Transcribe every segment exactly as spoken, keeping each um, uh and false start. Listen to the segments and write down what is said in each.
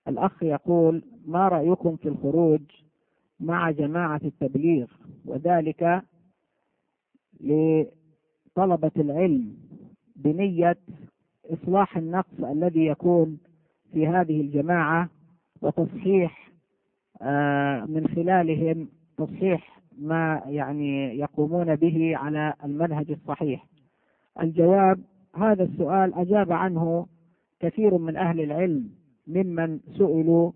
الأخ يقول: ما رأيكم في الخروج مع جماعة التبليغ، وذلك لطلبة العلم بنية إصلاح النقص الذي يكون في هذه الجماعة، وتصحيح آه من خلالهم تصحيح ما يعني يقومون به على المنهج الصحيح؟ الجواب: هذا السؤال أجاب عنه كثير من أهل العلم ممن سئلوا،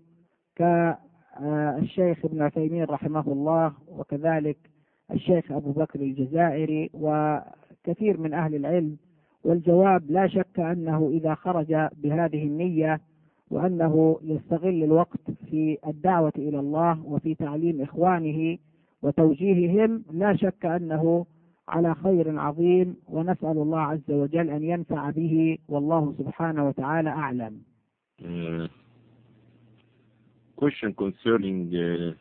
كالشيخ ابن عثيمين رحمه الله، وكذلك الشيخ أبو بكر الجزائري، وكثير من أهل العلم. والجواب: لا شك أنه إذا خرج بهذه النية وأنه يستغل الوقت في الدعوة إلى الله وفي تعليم إخوانه وتوجيههم، لا شك أنه على خير عظيم، ونسأل الله عز وجل أن ينفع به، والله سبحانه وتعالى أعلم. Uh, question concerning uh,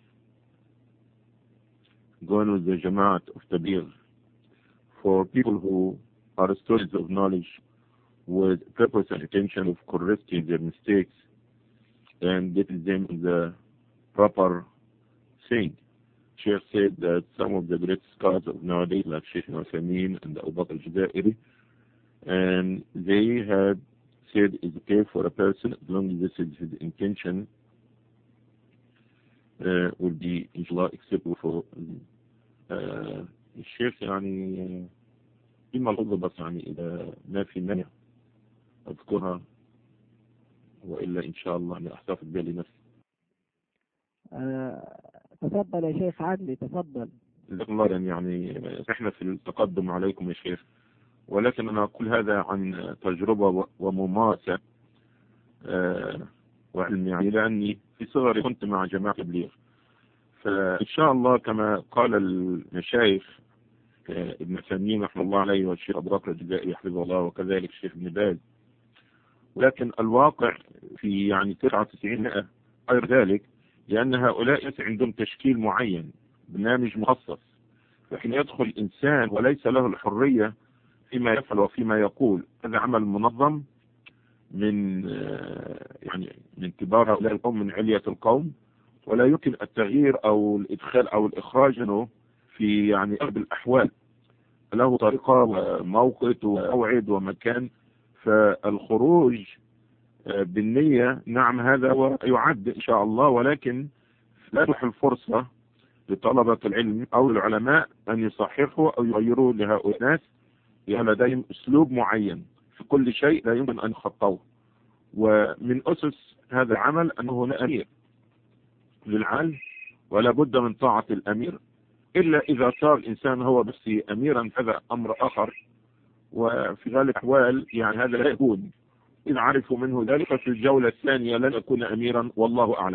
going with the Jamaat of Tabligh for people who are students of knowledge with purpose and intention of correcting their mistakes and getting them in the proper thing. Sheikh said that some of the great scholars of nowadays, like Sheikh Al-Uthaymeen and Abu Bakr al-Jazairi, and they had said it's okay for a person as long as this is his intention uh, will be inshallah acceptable for uh, الشيخ. يعني في ملحوظة بس، يعني إذا ما في مانع أذكرها، وإلا إن شاء الله أنا أحتفظ بها لنفسي. أه تفضل يا شيخ عادل، تفضل. جزاكم الله. يعني إحنا في التقدم عليكم يا شيخ، ولكن أنا أقول هذا عن تجربة وممارسة أه وعلم، يعني لأني في صغري كنت مع جماعة تبليغ، فإن شاء الله كما قال المشايخ أه ابن عثيمين رحمه الله عليه، والشيخ أبو بكر الجزائري حفظه الله، وكذلك الشيخ ابن باز، ولكن الواقع في يعني تسعة وتسعين غير ذلك، لأن هؤلاء ليس عندهم تشكيل معين، برنامج مخصص. فحين يدخل إنسان وليس له الحرية فيما يفعل وفيما يقول، هذا عمل منظم من يعني من كبار هؤلاء القوم، من علية القوم، ولا يمكن التغيير أو الإدخال أو الإخراج منه في يعني أغلب الأحوال. له طريقة وموقت وموعد ومكان. فالخروج بالنية نعم هذا ويعد إن شاء الله، ولكن لا تتيح الفرصة لطلبة العلم أو العلماء أن يصححوا أو يغيروا لهؤلاء الناس، لأن لديهم أسلوب معين في كل شيء لا يمكن أن يخطوه. ومن أسس هذا العمل أنه هنا أمير للعلم، ولا بد من طاعة الأمير، إلا إذا صار الإنسان هو بس أميرا هذا أمر آخر، وفي غالب الأحوال يعني هذا لا يكون. إذا عرفوا منه ذلك في الجولة الثانية لن يكون أميرا، والله أعلم.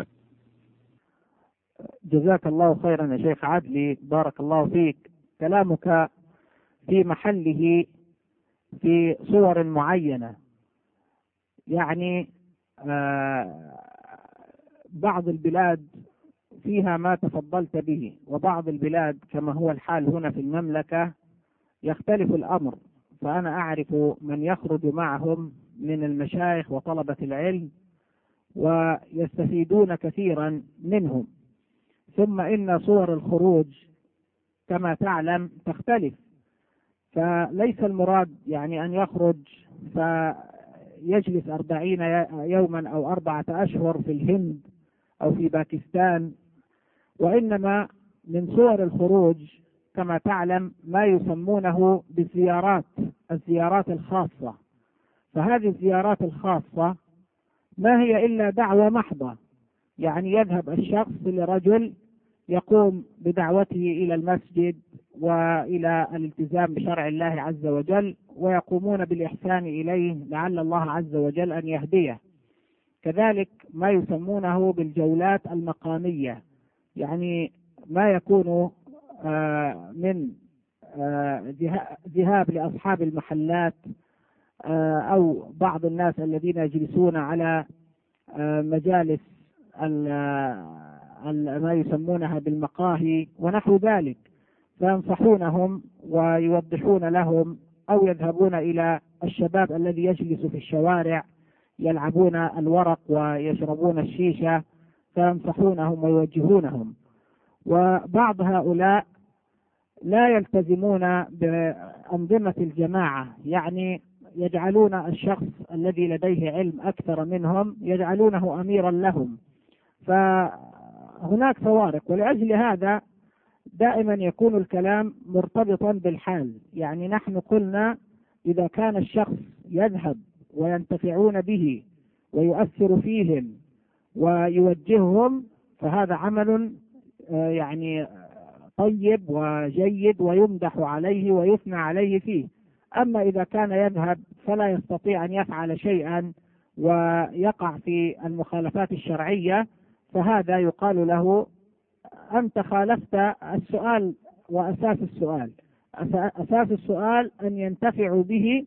جزاك الله خيرا يا شيخ عدلي، بارك الله فيك. كلامك في محله في صور معينة، يعني آه بعض البلاد فيها ما تفضلت به، وبعض البلاد كما هو الحال هنا في المملكة يختلف الأمر. فأنا أعرف من يخرج معهم من المشايخ وطلبة العلم ويستفيدون كثيرا منهم. ثم إن صور الخروج كما تعلم تختلف، فليس المراد يعني أن يخرج فيجلس أربعين يوما أو أربعة أشهر في الهند أو في باكستان، وإنما من صور الخروج كما تعلم ما يسمونه بالزيارات، الزيارات الخاصة. فهذه الزيارات الخاصة ما هي إلا دعوة محضة، يعني يذهب الشخص لرجل يقوم بدعوته إلى المسجد وإلى الالتزام بشرع الله عز وجل، ويقومون بالإحسان إليه لعل الله عز وجل أن يهديه. كذلك ما يسمونه بالجولات المقامية، يعني ما يكون من ذهاب لأصحاب المحلات أو بعض الناس الذين يجلسون على مجالس ما يسمونها بالمقاهي ونحو ذلك، فينصحونهم ويوضحون لهم، أو يذهبون إلى الشباب الذي يجلس في الشوارع يلعبون الورق ويشربون الشيشة فينصحونهم ويوجهونهم. وبعض هؤلاء لا يلتزمون بأنظمة الجماعة، يعني يجعلون الشخص الذي لديه علم أكثر منهم يجعلونه أميرا لهم، فهناك فوارق. ولأجل هذا دائما يكون الكلام مرتبطا بالحال، يعني نحن قلنا إذا كان الشخص يذهب وينتفعون به ويؤثر فيهم ويوجههم فهذا عمل يعني طيب وجيد ويمدح عليه ويثنى عليه فيه. أما إذا كان يذهب فلا يستطيع أن يفعل شيئا ويقع في المخالفات الشرعية فهذا يقال له أنت خالفت السؤال وأساس السؤال. أساس السؤال أن ينتفعوا به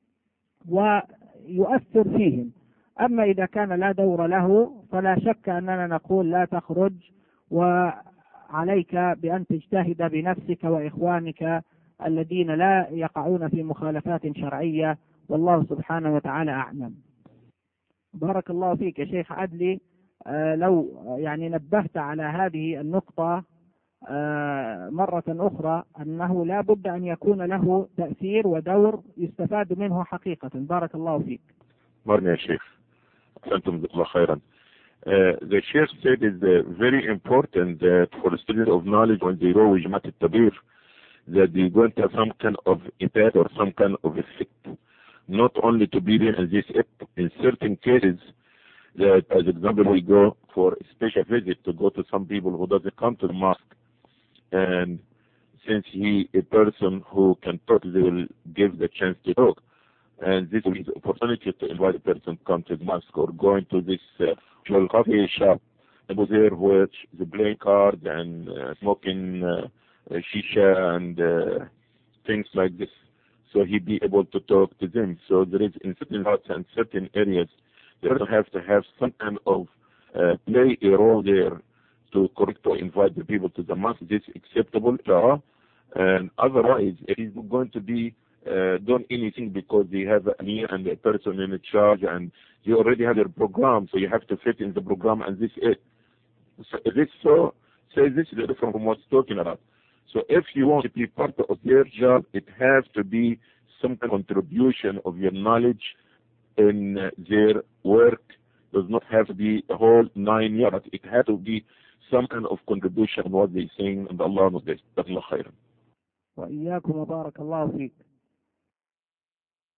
ويؤثر فيهم. أما إذا كان لا دور له فلا شك أننا نقول لا تخرج، وعليك بأن تجتهد بنفسك وإخوانك الذين لا يقعون في مخالفات شرعية، والله سبحانه وتعالى أعلم. بارك الله فيك يا شيخ عدلي. آه لو يعني نبهت على هذه النقطة آه مرة أخرى أنه لا بد أن يكون له تأثير ودور يستفاد منه حقيقة. بارك الله فيك. مرني يا شيخ، أنتم جزاكم الله خيرا. Uh, the Sheikh said it's uh, very important that for students of knowledge when they go with Jamaat al-Tabir that they're going to have some kind of impact or some kind of effect, not only to be there in this in certain cases that, as example, we go for a special visit to go to some people who doesn't come to the mosque, and since he a person who can talk, they will give the chance to talk, and this is an opportunity to invite a person to come to the mosque or going to this uh, coffee shop. I was there with the playing cards and uh, smoking uh, shisha and uh, things like this. So he'd be able to talk to them. So there is in certain parts and certain areas, they have to have some kind of uh, play a role there to correct or invite the people to the mosque. This is acceptable, and otherwise it is going to be uh, done anything because they have a near and a person in charge, and you already have their program, so you have to fit in the program, and this is so this so says this is different from what's talking about. So if you want to be part of their job, it has to be some kind of contribution of your knowledge in uh, their work. Does not have to be the whole nine yards. It has to be some kind of contribution on what they're saying, and Allah knows this. Allah khairan. وإياكم وبارك الله فيك.